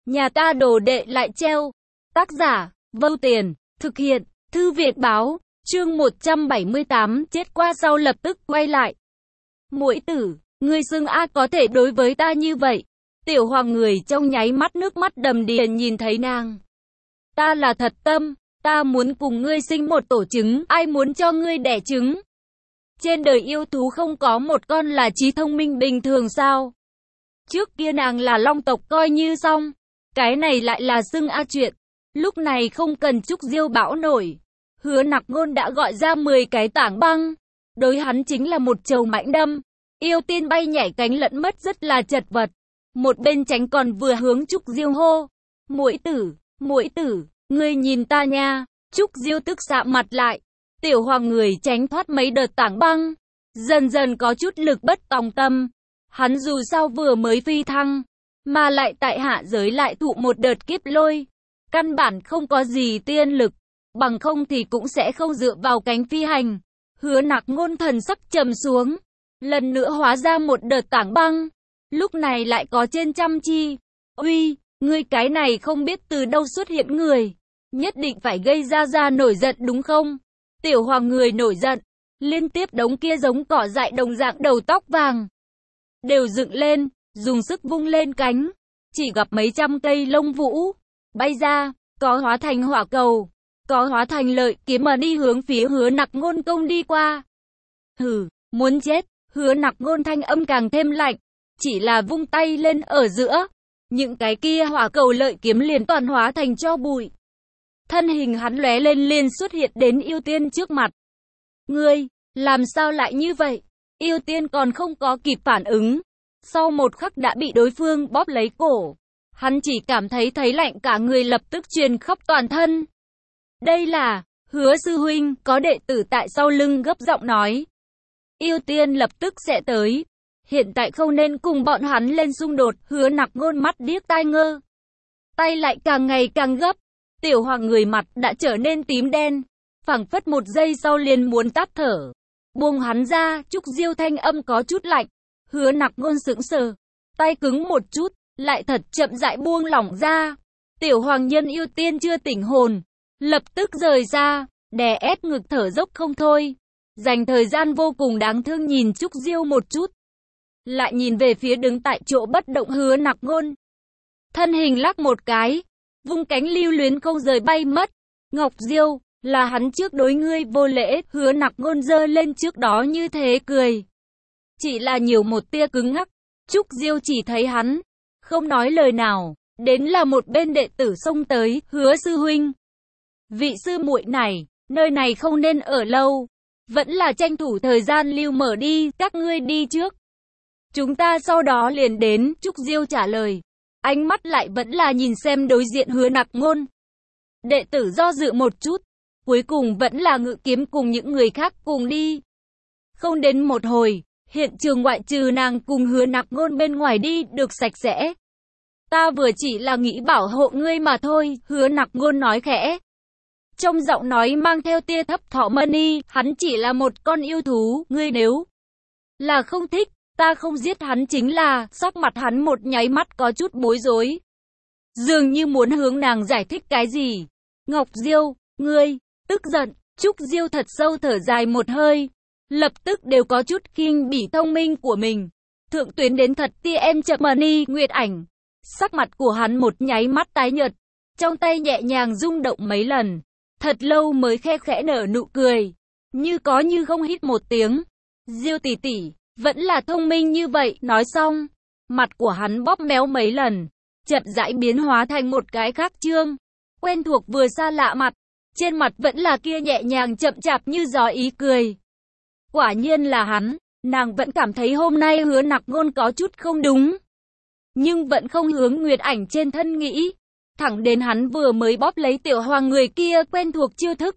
Nhà ta đồ đệ lại treo. Tác giả, Vâu Tiền, thực hiện, Thư viện báo, chương 178, chết qua sau lập tức quay lại. Muội tử, ngươi xưng A có thể đối với ta như vậy. Tiểu Hoàng người trong nháy mắt nước mắt đầm đìa nhìn thấy nàng. Ta là thật tâm, ta muốn cùng ngươi sinh một tổ trứng, ai muốn cho ngươi đẻ trứng? Trên đời yêu thú không có một con là trí thông minh bình thường sao? Trước kia nàng là long tộc coi như xong, cái này lại là xưng A chuyện. Lúc này không cần Trúc Diêu bão nổi. Hứa Nặc Ngôn đã gọi ra 10 cái tảng băng. Đối hắn chính là một trầu mãnh đâm. Yêu tiên bay nhảy cánh lẫn mất rất là chật vật. Một bên tránh còn vừa hướng Trúc Diêu hô. Muội tử, ngươi nhìn ta nha. Trúc Diêu tức sạm mặt lại. Tiểu Hoàng người tránh thoát mấy đợt tảng băng. Dần dần có chút lực bất tòng tâm. Hắn dù sao vừa mới phi thăng. Mà lại tại hạ giới lại thụ một đợt kiếp lôi. Căn bản không có gì tiên lực. Bằng không thì cũng sẽ không dựa vào cánh phi hành. Hứa Nặc Ngôn thần sắc trầm xuống. Lần nữa hóa ra một đợt tảng băng. Lúc này lại có trên trăm chi. Uy, ngươi cái này không biết từ đâu xuất hiện người. Nhất định phải gây ra nổi giận đúng không? Tiểu Hoàng người nổi giận. Liên tiếp đống kia giống cỏ dại đồng dạng đầu tóc vàng. Đều dựng lên, dùng sức vung lên cánh. Chỉ gặp mấy trăm cây lông vũ. Bay ra, có hóa thành hỏa cầu. Có hóa thành lợi kiếm mà đi hướng phía Hứa Nặc Ngôn công đi qua. Hừ, muốn chết. Hứa Nặc Ngôn thanh âm càng thêm lạnh. Chỉ là vung tay lên ở giữa. Những cái kia hỏa cầu lợi kiếm liền toàn hóa thành tro bụi. Thân hình hắn lóe lên liền xuất hiện đến yêu tiên trước mặt. Ngươi, làm sao lại như vậy? Yêu tiên còn không có kịp phản ứng. Sau một khắc đã bị đối phương bóp lấy cổ. Hắn chỉ cảm thấy lạnh cả người lập tức truyền khắp toàn thân. Đây là, Hứa sư huynh, có đệ tử tại sau lưng gấp giọng nói. Yêu tiên lập tức sẽ tới. Hiện tại không nên cùng bọn hắn lên xung đột. Hứa Nặc Ngôn mắt điếc tai ngơ. Tay lại càng ngày càng gấp. Tiểu Hoàng người mặt đã trở nên tím đen. Phảng phất một giây sau liền muốn tắt thở. Buông hắn ra, Trúc Diêu thanh âm có chút lạnh. Hứa Nặc Ngôn sững sờ. Tay cứng một chút, lại thật chậm rãi buông lỏng ra. Tiểu Hoàng nhân yêu tiên chưa tỉnh hồn. Lập tức rời ra, đè ép ngực thở dốc không thôi. Dành thời gian vô cùng đáng thương nhìn Trúc Diêu một chút. Lại nhìn về phía đứng tại chỗ bất động Hứa Nặc Ngôn. Thân hình lắc một cái. Vung cánh lưu luyến không rời bay mất. Ngọc Diêu, là hắn trước đối ngươi vô lễ. Hứa Nặc Ngôn giơ lên trước đó như thế cười. Chỉ là nhiều một tia cứng ngắc. Trúc Diêu chỉ thấy hắn. Không nói lời nào. Đến là một bên đệ tử xông tới. Hứa sư huynh. Vị sư muội này, nơi này không nên ở lâu. Vẫn là tranh thủ thời gian lưu mở đi, các ngươi đi trước. Chúng ta sau đó liền đến, Trúc Diêu trả lời. Ánh mắt lại vẫn là nhìn xem đối diện Hứa Nặc Ngôn. Đệ tử do dự một chút. Cuối cùng vẫn là Ngự Kiếm cùng những người khác cùng đi. Không đến một hồi, hiện trường ngoại trừ nàng cùng Hứa Nặc Ngôn bên ngoài đi được sạch sẽ. Ta vừa chỉ là nghĩ bảo hộ ngươi mà thôi, Hứa Nặc Ngôn nói khẽ. Trong giọng nói mang theo tia thấp thỏm mani, hắn chỉ là một con yêu thú, ngươi nếu là không thích, ta không giết hắn chính là, sắc mặt hắn một nháy mắt có chút bối rối. Dường như muốn hướng nàng giải thích cái gì. Ngọc Diêu, ngươi, tức giận, Trúc Diêu thật sâu thở dài một hơi. Lập tức đều có chút khinh bỉ thông minh của mình. Thượng tuyến đến thật tia em chậm mani, Nguyệt Ảnh. Sắc mặt của hắn một nháy mắt tái nhợt. Trong tay nhẹ nhàng rung động mấy lần. Thật lâu mới khe khẽ nở nụ cười. Như có như không hít một tiếng. Diêu tỷ tỷ, vẫn là thông minh như vậy. Nói xong, mặt của hắn bóp méo mấy lần. Chậm rãi biến hóa thành một cái khác trương. Quen thuộc vừa xa lạ mặt. Trên mặt vẫn là kia nhẹ nhàng chậm chạp như gió ý cười. Quả nhiên là hắn. Nàng vẫn cảm thấy hôm nay Hứa Nặc Ngôn có chút không đúng. Nhưng vẫn không hướng Nguyệt Ảnh trên thân nghĩ. Thẳng đến hắn vừa mới bóp lấy Tiểu Hoàng người kia quen thuộc chiêu thức.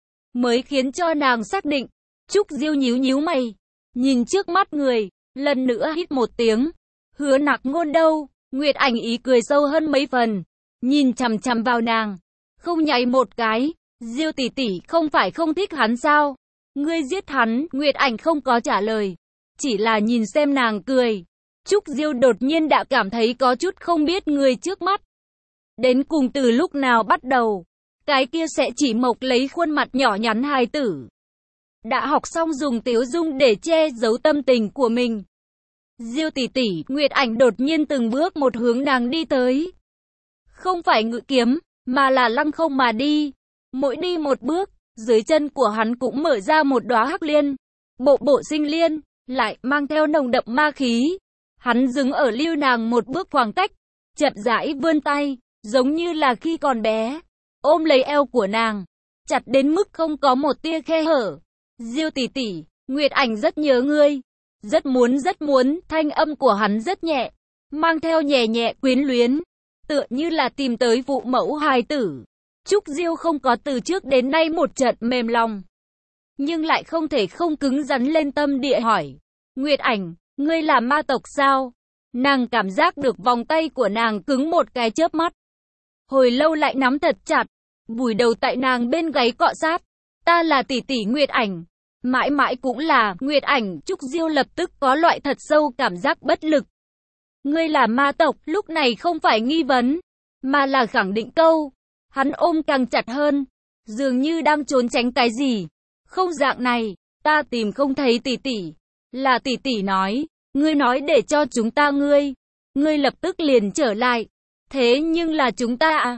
Mới khiến cho nàng xác định. Trúc Diêu nhíu mày. Nhìn trước mắt người. Lần nữa hít một tiếng. Hứa Nặc Ngôn đâu? Nguyệt Ảnh ý cười sâu hơn mấy phần. Nhìn chằm chằm vào nàng. Không nháy một cái. Diêu tỷ tỷ không phải không thích hắn sao? Ngươi giết hắn. Nguyệt Ảnh không có trả lời. Chỉ là nhìn xem nàng cười. Trúc Diêu đột nhiên đã cảm thấy có chút không biết người trước mắt. Đến cùng từ lúc nào bắt đầu, cái kia sẽ chỉ mộc lấy khuôn mặt nhỏ nhắn hài tử. Đã học xong dùng tiếu dung để che giấu tâm tình của mình. Diêu tỷ tỷ, Nguyệt Ảnh đột nhiên từng bước một hướng nàng đi tới. Không phải ngự kiếm, mà là lăng không mà đi. Mỗi đi một bước, dưới chân của hắn cũng mở ra một đóa hắc liên. Bộ bộ sinh liên, lại mang theo nồng đậm ma khí. Hắn dừng ở lưu nàng một bước khoảng cách, chậm rãi vươn tay, giống như là khi còn bé, ôm lấy eo của nàng, chặt đến mức không có một tia khe hở. Diêu tỷ tỷ, Nguyệt Ảnh rất nhớ ngươi. Rất muốn, thanh âm của hắn rất nhẹ, mang theo nhẹ nhẹ quyến luyến, tựa như là tìm tới phụ mẫu hài tử. Trúc Diêu không có từ trước đến nay một trận mềm lòng, nhưng lại không thể không cứng rắn lên tâm địa hỏi. Nguyệt Ảnh, ngươi là ma tộc sao? Nàng cảm giác được vòng tay của nàng cứng một cái chớp mắt. Hồi lâu lại nắm thật chặt, vùi đầu tại nàng bên gáy cọ sát. Ta là tỷ tỷ Nguyệt Ảnh. Mãi mãi cũng là Nguyệt Ảnh. Trúc Diêu lập tức có loại thật sâu cảm giác bất lực. Ngươi là ma tộc, lúc này không phải nghi vấn, mà là khẳng định câu. Hắn ôm càng chặt hơn, dường như đang trốn tránh cái gì. Không, dạng này, ta tìm không thấy tỷ tỷ. Là tỷ tỷ nói, ngươi nói để cho chúng ta ngươi lập tức liền trở lại. Thế nhưng là chúng ta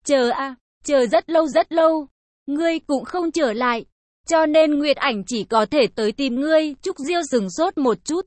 chờ rất lâu, ngươi cũng không trở lại. Cho nên Nguyệt Ảnh chỉ có thể tới tìm ngươi. Trúc Diêu sửng sốt một chút,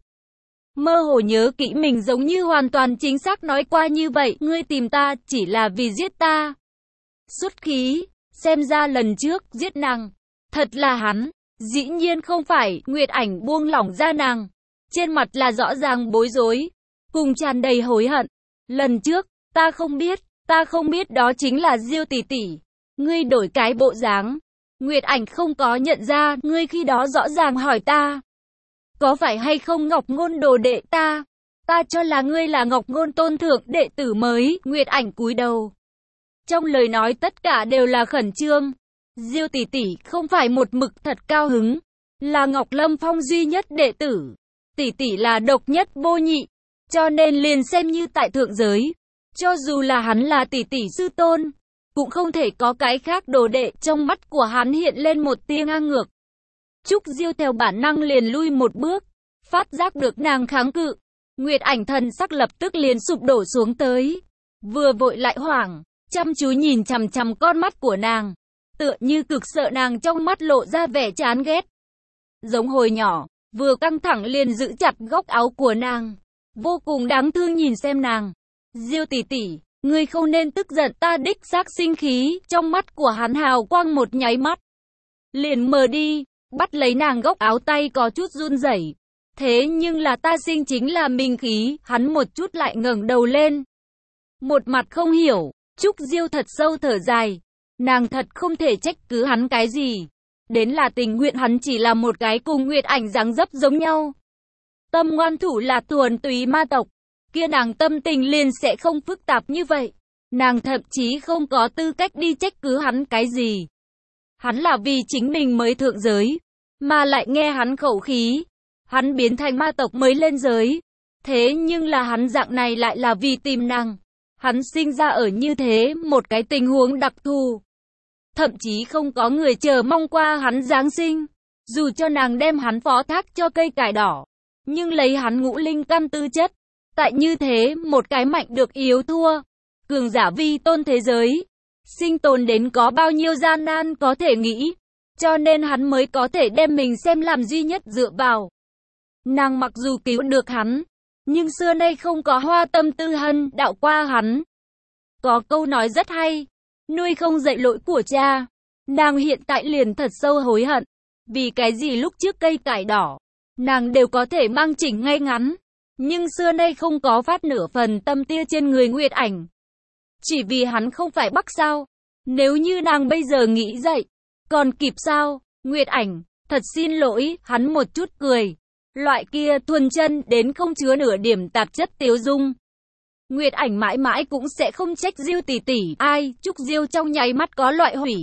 mơ hồ nhớ kỹ mình giống như hoàn toàn chính xác nói qua như vậy. Ngươi tìm ta chỉ là vì giết ta. Xuất khí, xem ra lần trước giết nàng, thật là hắn. Dĩ nhiên không phải. Nguyệt Ảnh buông lỏng ra nàng, trên mặt là rõ ràng bối rối, cùng tràn đầy hối hận. Lần trước, ta không biết đó chính là Diêu tỷ tỷ. Ngươi đổi cái bộ dáng. Nguyệt Ảnh không có nhận ra, ngươi khi đó rõ ràng hỏi ta, có phải hay không Ngọc Ngôn đồ đệ ta? Ta cho là ngươi là Ngọc Ngôn tôn thượng đệ tử mới. Nguyệt Ảnh cúi đầu, trong lời nói tất cả đều là khẩn trương. Diêu tỷ tỷ không phải một mực thật cao hứng, là Ngọc Lâm Phong duy nhất đệ tử. Tỷ tỷ là độc nhất vô nhị, cho nên liền xem như tại thượng giới, cho dù là hắn là tỷ tỷ sư tôn, cũng không thể có cái khác đồ đệ. Trong mắt của hắn hiện lên một tia ngang ngược. Trúc Diêu theo bản năng liền lui một bước, phát giác được nàng kháng cự. Nguyệt Ảnh thần sắc lập tức liền sụp đổ xuống tới, vừa vội lại hoảng, chăm chú nhìn chằm chằm con mắt của nàng, tựa như cực sợ nàng trong mắt lộ ra vẻ chán ghét. Giống hồi nhỏ, vừa căng thẳng liền giữ chặt góc áo của nàng, vô cùng đáng thương nhìn xem nàng. Diêu tỷ tỷ, ngươi không nên tức giận, ta đích xác sinh khí. Trong mắt của hắn hào quang một nháy mắt liền mờ đi, bắt lấy nàng góc áo, tay có chút run rẩy. Thế nhưng là ta sinh chính là minh khí. Hắn một chút lại ngẩng đầu lên, một mặt không hiểu. Trúc Diêu thật sâu thở dài, nàng thật không thể trách cứ hắn cái gì. Đến là tình nguyện hắn chỉ là một cái cùng Nguyệt Ảnh dáng dấp giống nhau, tâm ngoan thủ là thuần túy ma tộc, kia nàng tâm tình liền sẽ không phức tạp như vậy. Nàng thậm chí không có tư cách đi trách cứ hắn cái gì. Hắn là vì chính mình mới thượng giới, mà lại nghe hắn khẩu khí, hắn biến thành ma tộc mới lên giới. Thế nhưng là hắn dạng này lại là vì tìm nàng. Hắn sinh ra ở như thế một cái tình huống đặc thù, thậm chí không có người chờ mong qua hắn Giáng sinh. Dù cho nàng đem hắn phó thác cho cây cải đỏ, nhưng lấy hắn ngũ linh căn tư chất, tại như thế một cái mạnh được yếu thua, cường giả vi tôn thế giới, sinh tồn đến có bao nhiêu gian nan có thể nghĩ. Cho nên hắn mới có thể đem mình xem làm duy nhất dựa vào. Nàng mặc dù cứu được hắn, nhưng xưa nay không có hoa tâm tư hân đạo qua hắn. Có câu nói rất hay, nuôi không dạy lỗi của cha. Nàng hiện tại liền thật sâu hối hận, vì cái gì lúc trước cây cải đỏ, nàng đều có thể mang chỉnh ngay ngắn, nhưng xưa nay không có phát nửa phần tâm tia trên người Nguyệt Ảnh. Chỉ vì hắn không phải Bắc sao? Nếu như nàng bây giờ nghĩ dậy, còn kịp sao? Nguyệt Ảnh, thật xin lỗi. Hắn một chút cười, loại kia thuần chân đến không chứa nửa điểm tạp chất tiếu dung. Nguyệt Ảnh mãi mãi cũng sẽ không trách Diêu tỷ tỷ. Ai? Trúc Diêu trong nháy mắt có loại hủy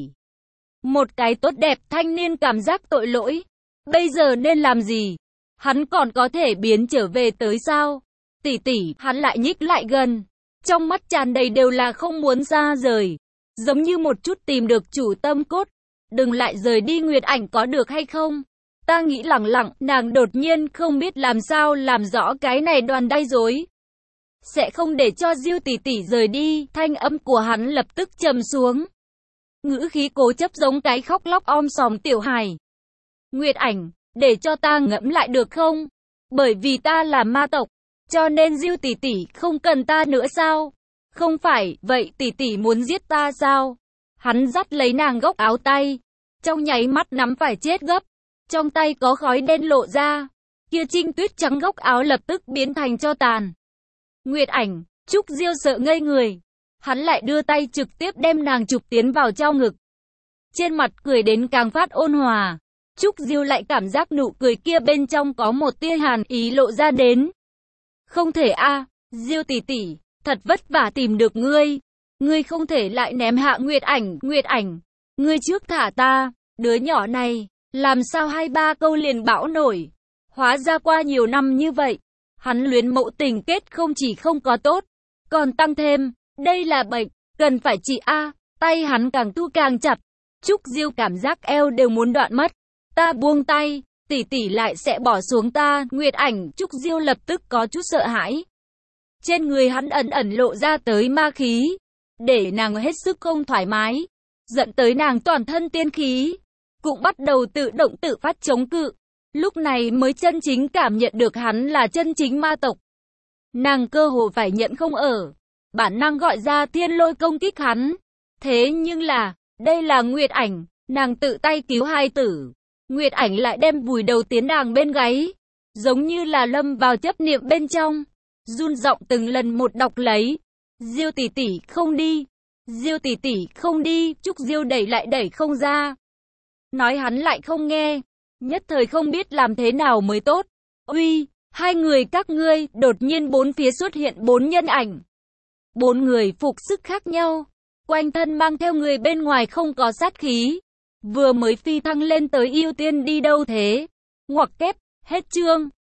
một cái tốt đẹp thanh niên cảm giác tội lỗi. Bây giờ nên làm gì? Hắn còn có thể biến trở về tới sao? Tỷ tỷ, hắn lại nhích lại gần, trong mắt tràn đầy đều là không muốn ra rời, giống như một chút tìm được chủ tâm cốt. Đừng lại rời đi Nguyệt Ảnh có được hay không? Ta nghĩ lẳng lặng, nàng đột nhiên không biết làm sao làm rõ cái này đoàn đay rối. Sẽ không để cho Diêu tỷ tỷ rời đi, thanh âm của hắn lập tức trầm xuống. Ngữ khí cố chấp giống cái khóc lóc om sòm tiểu hài. Nguyệt Ảnh, để cho ta ngẫm lại được không? Bởi vì ta là ma tộc, cho nên Diêu tỷ tỷ không cần ta nữa sao? Không phải, vậy tỷ tỷ muốn giết ta sao? Hắn dắt lấy nàng góc áo tay, trong nháy mắt nắm phải chết gấp. Trong tay có khói đen lộ ra, kia trinh tuyết trắng góc áo lập tức biến thành tro tàn. Nguyệt Ảnh, Trúc Diêu sợ ngây người. Hắn lại đưa tay trực tiếp đem nàng chụp tiến vào trong ngực. Trên mặt cười đến càng phát ôn hòa. Trúc Diêu lại cảm giác nụ cười kia bên trong có một tia hàn ý lộ ra đến. Không thể a, Diêu tỷ tỷ, thật vất vả tìm được ngươi. Ngươi không thể lại ném hạ Nguyệt Ảnh, Nguyệt Ảnh. Ngươi trước thả ta, đứa nhỏ này, làm sao 2-3 câu liền bão nổi. Hóa ra qua nhiều năm như vậy, hắn luyến mẫu tình kết không chỉ không có tốt, còn tăng thêm, đây là bệnh, cần phải trị a. Tay hắn càng thu càng chặt. Trúc Diêu cảm giác eo đều muốn đoạn mất. Ta buông tay, tỷ tỷ lại sẽ bỏ xuống ta. Nguyệt Ảnh, Trúc Diêu lập tức có chút sợ hãi. Trên người hắn ẩn ẩn lộ ra tới ma khí, để nàng hết sức không thoải mái, dẫn tới nàng toàn thân tiên khí cũng bắt đầu tự động tự phát chống cự. Lúc này mới chân chính cảm nhận được hắn là chân chính ma tộc. Nàng cơ hồ phải nhận không ở, bản năng gọi ra thiên lôi công kích hắn. Thế nhưng là, đây là Nguyệt Ảnh, nàng tự tay cứu hai tử. Nguyệt Ảnh lại đem vùi đầu tiến nàng bên gáy, giống như là lâm vào chấp niệm bên trong, run giọng từng lần một đọc lấy. Diêu tỷ tỷ không đi, Diêu tỷ tỷ không đi. Trúc Diêu đẩy lại đẩy không ra, nói hắn lại không nghe, nhất thời không biết làm thế nào mới tốt. Uy, hai người các ngươi. Đột nhiên bốn phía xuất hiện 4 nhân ảnh. 4 người phục sức khác nhau, quanh thân mang theo người bên ngoài không có sát khí. Vừa mới phi thăng lên tới yêu tiên đi đâu thế? Ngoặc kép, hết chương.